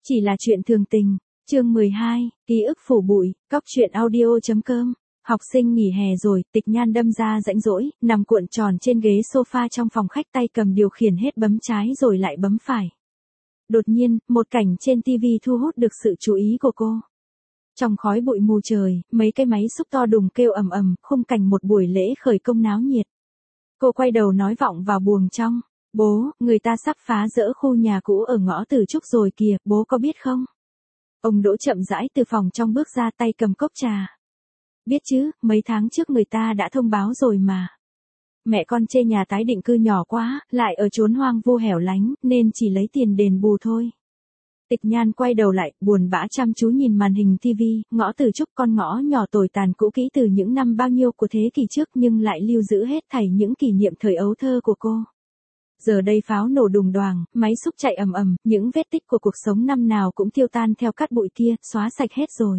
Chỉ là chuyện thường tình. Chương 12, ký ức phủ bụi, cóc truyện audio.com. Học sinh nghỉ hè rồi, Tịch Nhan đâm ra rãnh rỗi, nằm cuộn tròn trên ghế sofa trong phòng khách, tay cầm điều khiển hết bấm trái rồi lại bấm phải. Đột nhiên, một cảnh trên TV thu hút được sự chú ý của cô. Trong khói bụi mù trời, mấy cái máy xúc to đùng kêu ầm ầm, khung cảnh một buổi lễ khởi công náo nhiệt. Cô quay đầu nói vọng vào buồng trong, bố, người ta sắp phá dỡ khu nhà cũ ở ngõ Từ Trúc rồi kìa, bố có biết không? Ông Đỗ chậm rãi từ phòng trong bước ra, tay cầm cốc trà. Biết chứ, mấy tháng trước người ta đã thông báo rồi mà. Mẹ con chê nhà tái định cư nhỏ quá, lại ở chốn hoang vu hẻo lánh, nên chỉ lấy tiền đền bù thôi. Tịch Nhan quay đầu lại, buồn bã chăm chú nhìn màn hình TV, ngõ Từ Trúc, con ngõ nhỏ tồi tàn cũ kỹ từ những năm bao nhiêu của thế kỷ trước, nhưng lại lưu giữ hết thảy những kỷ niệm thời ấu thơ của cô. Giờ đây pháo nổ đùng đoàng, máy xúc chạy ầm ầm, những vết tích của cuộc sống năm nào cũng tiêu tan theo cát bụi kia, xóa sạch hết rồi.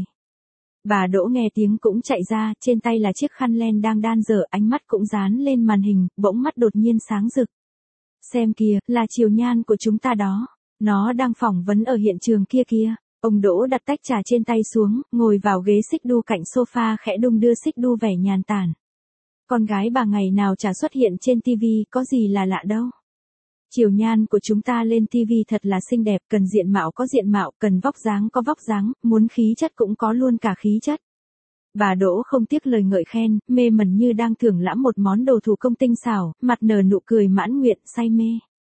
Bà Đỗ nghe tiếng cũng chạy ra, trên tay là chiếc khăn len đang đan dở, ánh mắt cũng dán lên màn hình, bỗng mắt đột nhiên sáng rực. Xem kìa, là Triều Nhan của chúng ta đó. Nó đang phỏng vấn ở hiện trường kia kìa. Ông Đỗ đặt tách trà trên tay xuống, ngồi vào ghế xích đu cạnh sofa, khẽ đung đưa xích đu vẻ nhàn tản. Con gái bà ngày nào chả xuất hiện trên TV, có gì là lạ đâu. Triều Nhan của chúng ta lên TV thật là xinh đẹp, cần diện mạo có diện mạo, cần vóc dáng có vóc dáng, muốn khí chất cũng có luôn cả khí chất. Bà Đỗ không tiếc lời ngợi khen, mê mẩn như đang thưởng lãm một món đồ thủ công tinh xảo, mặt nở nụ cười mãn nguyện, say mê.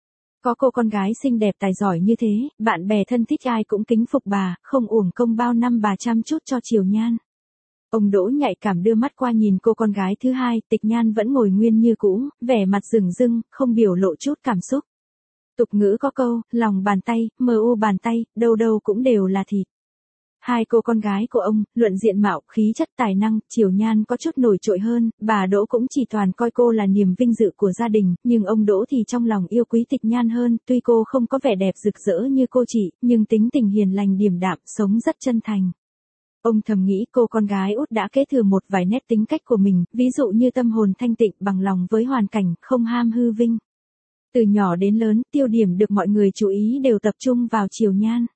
Có cô con gái xinh đẹp tài giỏi như thế, bạn bè thân thích ai cũng kính phục bà, không uổng công bao năm bà chăm chút cho Triều Nhan. Ông Đỗ nhạy cảm đưa mắt qua nhìn cô con gái thứ hai, Tịch Nhan vẫn ngồi nguyên như cũ, vẻ mặt rừng rưng, không biểu lộ chút cảm xúc. Tục ngữ có câu, lòng bàn tay, mu bàn tay, đâu đâu cũng đều là thịt. Hai cô con gái của ông, luận diện mạo, khí chất, tài năng, Triều Nhan có chút nổi trội hơn, bà Đỗ cũng chỉ toàn coi cô là niềm vinh dự của gia đình, nhưng ông Đỗ thì trong lòng yêu quý Tịch Nhan hơn, tuy cô không có vẻ đẹp rực rỡ như cô chị, nhưng tính tình hiền lành điềm đạm, sống rất chân thành. Ông thầm nghĩ cô con gái út đã kế thừa một vài nét tính cách của mình, ví dụ như tâm hồn thanh tịnh, bằng lòng với hoàn cảnh, không ham hư vinh. Từ nhỏ đến lớn, tiêu điểm được mọi người chú ý đều tập trung vào Triều Nhan.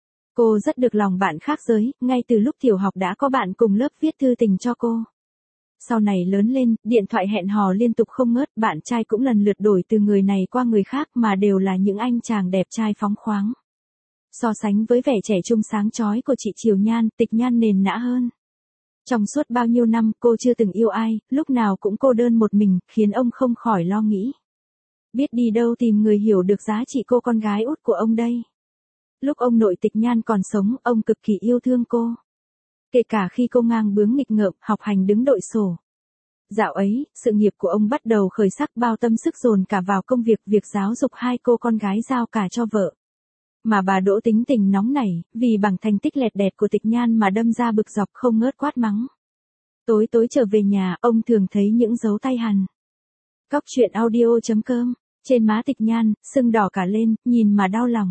Cô rất được lòng bạn khác giới, ngay từ lúc tiểu học đã có bạn cùng lớp viết thư tình cho cô. Sau này lớn lên, điện thoại hẹn hò liên tục không ngớt, bạn trai cũng lần lượt đổi từ người này qua người khác mà đều là những anh chàng đẹp trai phóng khoáng. So sánh với vẻ trẻ trung sáng chói của chị Triều Nhan, Tịch Nhan nền nã hơn. Trong suốt bao nhiêu năm cô chưa từng yêu ai, lúc nào cũng cô đơn một mình, khiến ông không khỏi lo nghĩ. Biết đi đâu tìm người hiểu được giá trị cô con gái út của ông đây. Lúc ông nội Tịch Nhan còn sống, ông cực kỳ yêu thương cô. Kể cả khi cô ngang bướng nghịch ngợm, học hành đứng đội sổ. Dạo ấy, sự nghiệp của ông bắt đầu khởi sắc, bao tâm sức dồn cả vào công việc giáo dục hai cô con gái giao cả cho vợ. Mà bà Đỗ tính tình nóng nảy, vì bằng thành tích lẹt đẹt của Tịch Nhan mà đâm ra bực dọc không ngớt quát mắng. Tối tối trở về nhà, ông thường thấy những dấu tay hằn. Cóc truyện audio.com, trên má Tịch Nhan, sưng đỏ cả lên, nhìn mà đau lòng.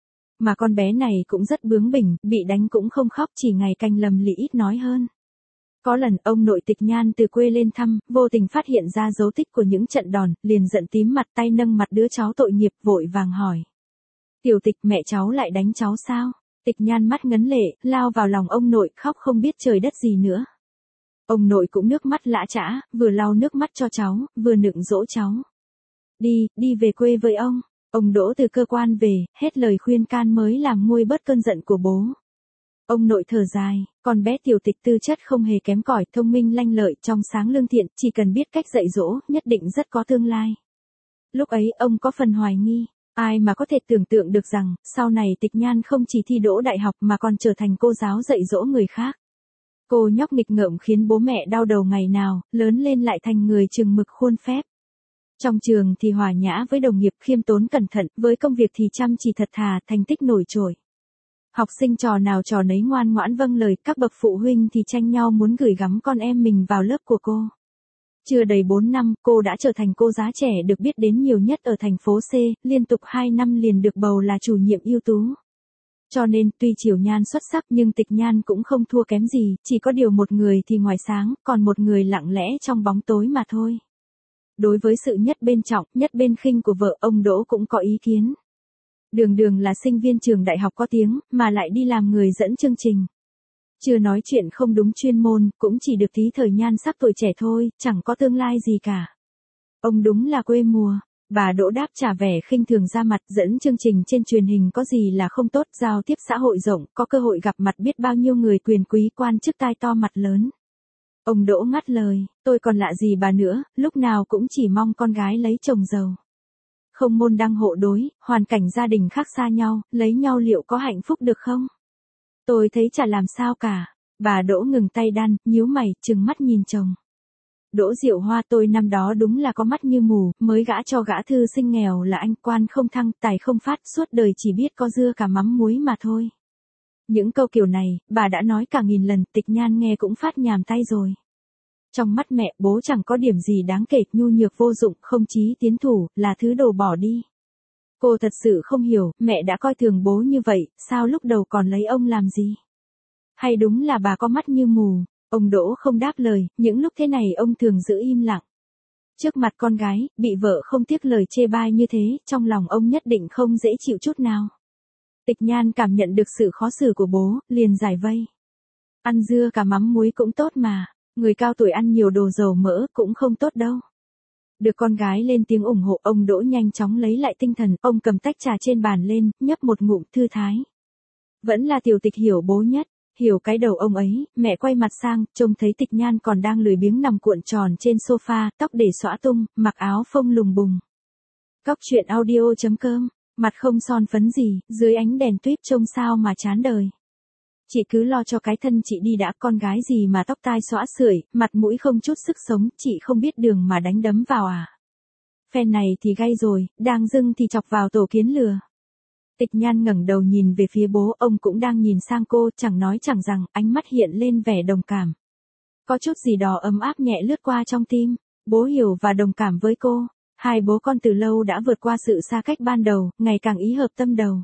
Mà con bé này cũng rất bướng bỉnh, bị đánh cũng không khóc, chỉ ngày canh lầm lĩ ít nói hơn. Có lần ông nội Tịch Nhan từ quê lên thăm, vô tình phát hiện ra dấu tích của những trận đòn, liền giận tím mặt, tay nâng mặt đứa cháu tội nghiệp, vội vàng hỏi. Tiểu Tịch, mẹ cháu lại đánh cháu sao? Tịch Nhan mắt ngấn lệ, lao vào lòng ông nội, khóc không biết trời đất gì nữa. Ông nội cũng nước mắt lã chã, vừa lau nước mắt cho cháu, vừa nựng dỗ cháu. Đi về quê với ông. Ông Đỗ từ cơ quan về, hết lời khuyên can mới làm nguôi bớt cơn giận của bố. Ông nội thở dài, con bé Tiểu Tịch tư chất không hề kém cỏi, thông minh lanh lợi, trong sáng lương thiện, chỉ cần biết cách dạy dỗ, nhất định rất có tương lai. Lúc ấy ông có phần hoài nghi. Ai mà có thể tưởng tượng được rằng, sau này Tịch Nhan không chỉ thi đỗ đại học mà còn trở thành cô giáo dạy dỗ người khác. Cô nhóc nghịch ngợm khiến bố mẹ đau đầu ngày nào, lớn lên lại thành người chừng mực khuôn phép. Trong trường thì hòa nhã với đồng nghiệp, khiêm tốn cẩn thận, với công việc thì chăm chỉ thật thà, thành tích nổi trội. Học sinh trò nào trò nấy ngoan ngoãn vâng lời, các bậc phụ huynh thì tranh nhau muốn gửi gắm con em mình vào lớp của cô. Chưa đầy 4 năm, cô đã trở thành cô giáo trẻ được biết đến nhiều nhất ở thành phố C, liên tục 2 năm liền được bầu là chủ nhiệm ưu tú. Cho nên, tuy Triều Nhan xuất sắc nhưng Tịch Nhan cũng không thua kém gì, chỉ có điều một người thì ngoài sáng, còn một người lặng lẽ trong bóng tối mà thôi. Đối với sự nhất bên trọng, nhất bên khinh của vợ, ông Đỗ cũng có ý kiến. Đường đường là sinh viên trường đại học có tiếng, mà lại đi làm người dẫn chương trình. Chưa nói chuyện không đúng chuyên môn, cũng chỉ được tí thời nhan sắc tuổi trẻ thôi, chẳng có tương lai gì cả. Ông đúng là quê mùa. Bà Đỗ đáp trả vẻ khinh thường ra mặt, dẫn chương trình trên truyền hình có gì là không tốt, giao tiếp xã hội rộng, có cơ hội gặp mặt biết bao nhiêu người quyền quý quan chức tai to mặt lớn. Ông Đỗ ngắt lời, tôi còn lạ gì bà nữa, lúc nào cũng chỉ mong con gái lấy chồng giàu. Không môn đăng hộ đối, hoàn cảnh gia đình khác xa nhau, lấy nhau liệu có hạnh phúc được không? Tôi thấy chả làm sao cả. Bà Đỗ ngừng tay đan, nhíu mày, trừng mắt nhìn chồng. Đỗ Diệu Hoa, tôi năm đó đúng là có mắt như mù, mới gả cho gã thư sinh nghèo là anh, quan không thăng, tài không phát, suốt đời chỉ biết có dưa cả mắm muối mà thôi. Những câu kiểu này, bà đã nói cả nghìn lần, Tịch Nhan nghe cũng phát nhàm tay rồi. Trong mắt mẹ, bố chẳng có điểm gì đáng kể, nhu nhược vô dụng, không chí tiến thủ, là thứ đồ bỏ đi. Cô thật sự không hiểu, mẹ đã coi thường bố như vậy, sao lúc đầu còn lấy ông làm gì? Hay đúng là bà có mắt như mù? Ông Đỗ không đáp lời, những lúc thế này ông thường giữ im lặng. Trước mặt con gái, bị vợ không tiếc lời chê bai như thế, trong lòng ông nhất định không dễ chịu chút nào. Tịch Nhan cảm nhận được sự khó xử của bố, liền giải vây. Ăn dưa cả mắm muối cũng tốt mà, người cao tuổi ăn nhiều đồ dầu mỡ cũng không tốt đâu. Được con gái lên tiếng ủng hộ, ông Đỗ nhanh chóng lấy lại tinh thần, ông cầm tách trà trên bàn lên, nhấp một ngụm thư thái. Vẫn là Tiểu Tịch hiểu bố nhất. Hiểu cái đầu ông ấy, mẹ quay mặt sang, trông thấy Tịch Nhan còn đang lười biếng nằm cuộn tròn trên sofa, tóc để xõa tung, mặc áo phông lùng bùng. Cóc truyện audio.com, mặt không son phấn gì, dưới ánh đèn tuýp trông sao mà chán đời. Chị cứ lo cho cái thân chị đi đã, con gái gì mà tóc tai xõa sưởi, mặt mũi không chút sức sống, chị không biết đường mà đánh đấm vào à. Phen này thì gay rồi, đang dưng thì chọc vào tổ kiến lừa. Tịch Nhan ngẩng đầu nhìn về phía bố, ông cũng đang nhìn sang cô, chẳng nói chẳng rằng, ánh mắt hiện lên vẻ đồng cảm. Có chút gì đó ấm áp nhẹ lướt qua trong tim, bố hiểu và đồng cảm với cô. Hai bố con từ lâu đã vượt qua sự xa cách ban đầu, ngày càng ý hợp tâm đầu.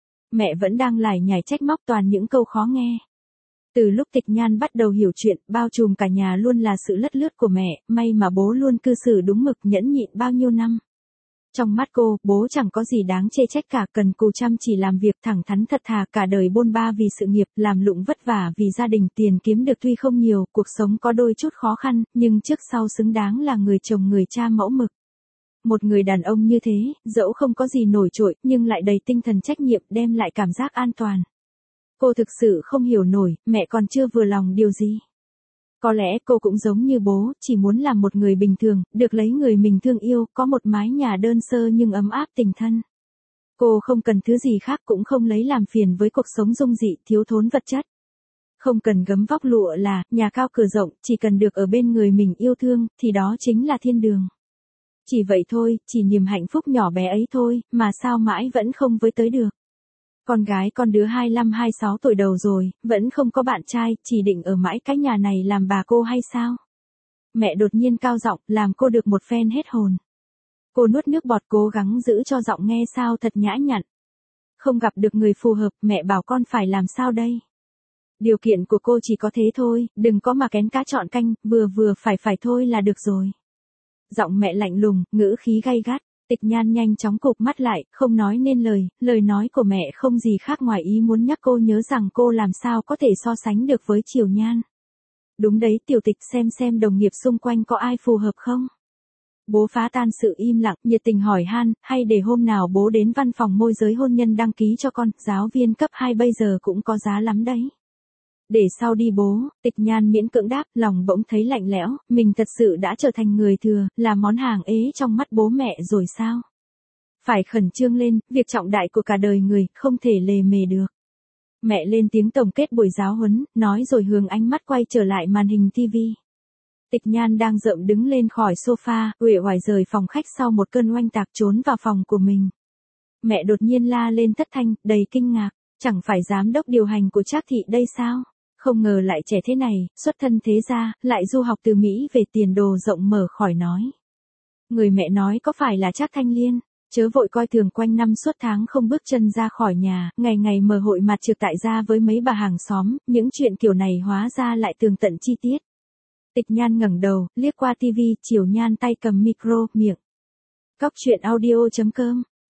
Mẹ vẫn đang lải nhải trách móc toàn những câu khó nghe. Từ lúc Tịch Nhan bắt đầu hiểu chuyện, bao trùm cả nhà luôn là sự lất lướt của mẹ, may mà bố luôn cư xử đúng mực, nhẫn nhịn bao nhiêu năm. Trong mắt cô, bố chẳng có gì đáng chê trách cả, cần cù chăm chỉ làm việc, thẳng thắn thật thà, cả đời bôn ba vì sự nghiệp, làm lụng vất vả vì gia đình, tiền kiếm được tuy không nhiều, cuộc sống có đôi chút khó khăn, nhưng trước sau xứng đáng là người chồng người cha mẫu mực. Một người đàn ông như thế, dẫu không có gì nổi trội, nhưng lại đầy tinh thần trách nhiệm, đem lại cảm giác an toàn. Cô thực sự không hiểu nổi, mẹ còn chưa vừa lòng điều gì. Có lẽ cô cũng giống như bố, chỉ muốn làm một người bình thường, được lấy người mình thương yêu, có một mái nhà đơn sơ nhưng ấm áp tình thân. Cô không cần thứ gì khác, cũng không lấy làm phiền với cuộc sống dung dị, thiếu thốn vật chất. Không cần gấm vóc lụa là, nhà cao cửa rộng, chỉ cần được ở bên người mình yêu thương, thì đó chính là thiên đường. Chỉ vậy thôi, chỉ niềm hạnh phúc nhỏ bé ấy thôi, mà sao mãi vẫn không với tới được. Con gái con đứa 25-26 tuổi đầu rồi, vẫn không có bạn trai, chỉ định ở mãi cái nhà này làm bà cô hay sao? Mẹ đột nhiên cao giọng, làm cô được một phen hết hồn. Cô nuốt nước bọt, cố gắng giữ cho giọng nghe sao thật nhã nhặn. Không gặp được người phù hợp, mẹ bảo con phải làm sao đây? Điều kiện của cô chỉ có thế thôi, đừng có mà kén cá chọn canh, vừa vừa phải thôi là được rồi. Giọng mẹ lạnh lùng, ngữ khí gay gắt. Tịch Nhan nhanh chóng cụp mắt lại, không nói nên lời, lời nói của mẹ không gì khác ngoài ý muốn nhắc cô nhớ rằng cô làm sao có thể so sánh được với Triều Nhan. Đúng đấy, Tiểu Tịch, xem đồng nghiệp xung quanh có ai phù hợp không? Bố phá tan sự im lặng, nhiệt tình hỏi han, hay để hôm nào bố đến văn phòng môi giới hôn nhân đăng ký cho con, giáo viên cấp 2 bây giờ cũng có giá lắm đấy. Để sau đi bố, Tịch Nhan miễn cưỡng đáp, lòng bỗng thấy lạnh lẽo, mình thật sự đã trở thành người thừa, là món hàng ế trong mắt bố mẹ rồi sao? Phải khẩn trương lên, việc trọng đại của cả đời người, không thể lề mề được. Mẹ lên tiếng tổng kết buổi giáo huấn, nói rồi hướng ánh mắt quay trở lại màn hình TV. Tịch Nhan đang rợm đứng lên khỏi sofa, uể oải rời phòng khách sau một cơn oanh tạc, trốn vào phòng của mình. Mẹ đột nhiên la lên thất thanh, đầy kinh ngạc, chẳng phải giám đốc điều hành của Trác Thị đây sao? Không ngờ lại trẻ thế này, xuất thân thế gia, lại du học từ Mỹ về, tiền đồ rộng mở khỏi nói. Người mẹ nói có phải là Trác Thanh Liên, chớ vội coi thường, quanh năm suốt tháng không bước chân ra khỏi nhà, ngày ngày mở hội mặt trực tại gia với mấy bà hàng xóm, những chuyện kiểu này hóa ra lại tường tận chi tiết. Tịch Nhan ngẩng đầu, liếc qua tivi, Triều Nhan tay cầm micro, miệng. Cóc truyện audio.com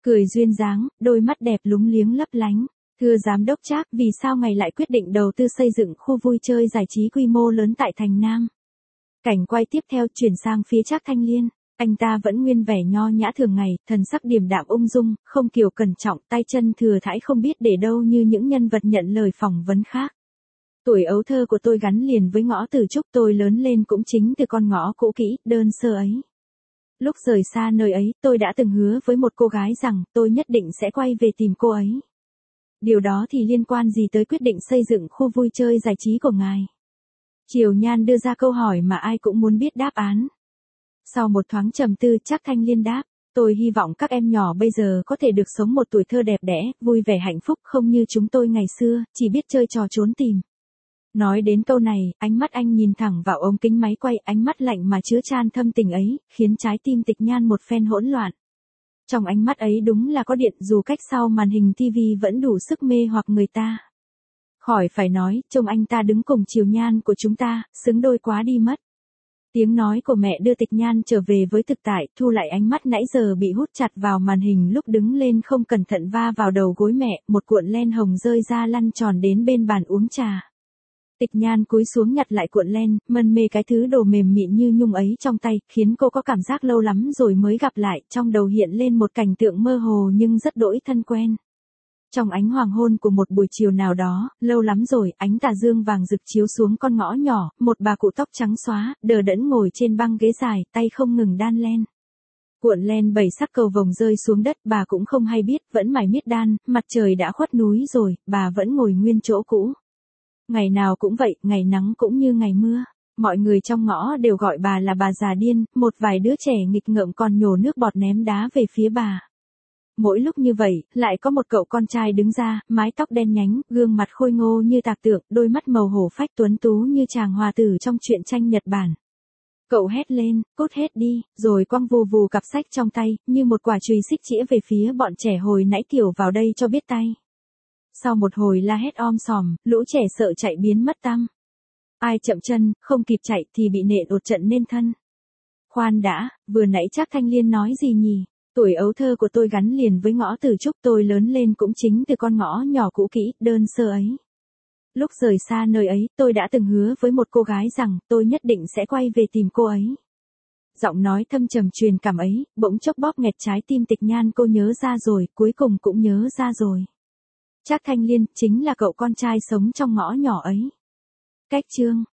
Cười duyên dáng, đôi mắt đẹp lúng liếng lấp lánh. Thưa giám đốc Trác, vì sao ngài lại quyết định đầu tư xây dựng khu vui chơi giải trí quy mô lớn tại thành Nam? Cảnh quay tiếp theo chuyển sang phía Trác Thanh Liên. Anh ta vẫn nguyên vẻ nho nhã thường ngày, thần sắc điềm đạm ung dung, không kiều cẩn trọng, tay chân thừa thãi không biết để đâu như những nhân vật nhận lời phỏng vấn khác. Tuổi ấu thơ của tôi gắn liền với ngõ Từ Trúc, tôi lớn lên cũng chính từ con ngõ cũ kỹ, đơn sơ ấy. Lúc rời xa nơi ấy, tôi đã từng hứa với một cô gái rằng tôi nhất định sẽ quay về tìm cô ấy. Điều đó thì liên quan gì tới quyết định xây dựng khu vui chơi giải trí của ngài? Triều Nhan đưa ra câu hỏi mà ai cũng muốn biết đáp án. Sau một thoáng trầm tư, Trác Thanh Liên đáp, tôi hy vọng các em nhỏ bây giờ có thể được sống một tuổi thơ đẹp đẽ, vui vẻ hạnh phúc không như chúng tôi ngày xưa, chỉ biết chơi trò trốn tìm. Nói đến câu này, ánh mắt anh nhìn thẳng vào ống kính máy quay, ánh mắt lạnh mà chứa chan thâm tình ấy, khiến trái tim Tịch Nhan một phen hỗn loạn. Trong ánh mắt ấy đúng là có điện, dù cách sau màn hình TV vẫn đủ sức mê hoặc người ta. Khỏi phải nói, trông anh ta đứng cùng Triều Nhan của chúng ta, xứng đôi quá đi mất. Tiếng nói của mẹ đưa Tịch Nhan trở về với thực tại, thu lại ánh mắt nãy giờ bị hút chặt vào màn hình lúc đứng lên không cẩn thận va vào đầu gối mẹ, một cuộn len hồng rơi ra lăn tròn đến bên bàn uống trà. Tịch Nhan cúi xuống nhặt lại cuộn len, mân mê cái thứ đồ mềm mịn như nhung ấy trong tay, khiến cô có cảm giác lâu lắm rồi mới gặp lại, trong đầu hiện lên một cảnh tượng mơ hồ nhưng rất đỗi thân quen. Trong ánh hoàng hôn của một buổi chiều nào đó, lâu lắm rồi, ánh tà dương vàng rực chiếu xuống con ngõ nhỏ, một bà cụ tóc trắng xóa, đờ đẫn ngồi trên băng ghế dài, tay không ngừng đan len. Cuộn len 7 sắc cầu vồng rơi xuống đất, bà cũng không hay biết, vẫn mải miết đan, mặt trời đã khuất núi rồi, bà vẫn ngồi nguyên chỗ cũ. Ngày nào cũng vậy, ngày nắng cũng như ngày mưa. Mọi người trong ngõ đều gọi bà là bà già điên, một vài đứa trẻ nghịch ngợm còn nhổ nước bọt ném đá về phía bà. Mỗi lúc như vậy, lại có một cậu con trai đứng ra, mái tóc đen nhánh, gương mặt khôi ngô như tạc tượng, đôi mắt màu hổ phách tuấn tú như chàng hòa tử trong truyện tranh Nhật Bản. Cậu hét lên, cút hết đi, rồi quăng vù vù cặp sách trong tay, như một quả chùy xích chĩa về phía bọn trẻ hồi nãy kiểu vào đây cho biết tay. Sau một hồi la hét om sòm, lũ trẻ sợ chạy biến mất tăm. Ai chậm chân, không kịp chạy thì bị nện đột trận nên thân. Khoan đã, vừa nãy Trác Thanh Liên nói gì nhỉ? Tuổi ấu thơ của tôi gắn liền với ngõ Từ Trúc, tôi lớn lên cũng chính từ con ngõ nhỏ cũ kỹ, đơn sơ ấy. Lúc rời xa nơi ấy, tôi đã từng hứa với một cô gái rằng tôi nhất định sẽ quay về tìm cô ấy. Giọng nói thâm trầm truyền cảm ấy, bỗng chốc bóp nghẹt trái tim Tịch Nhan, cô nhớ ra rồi, cuối cùng cũng nhớ ra rồi. Trác Thanh Liên chính là cậu con trai sống trong ngõ nhỏ ấy. Cách chương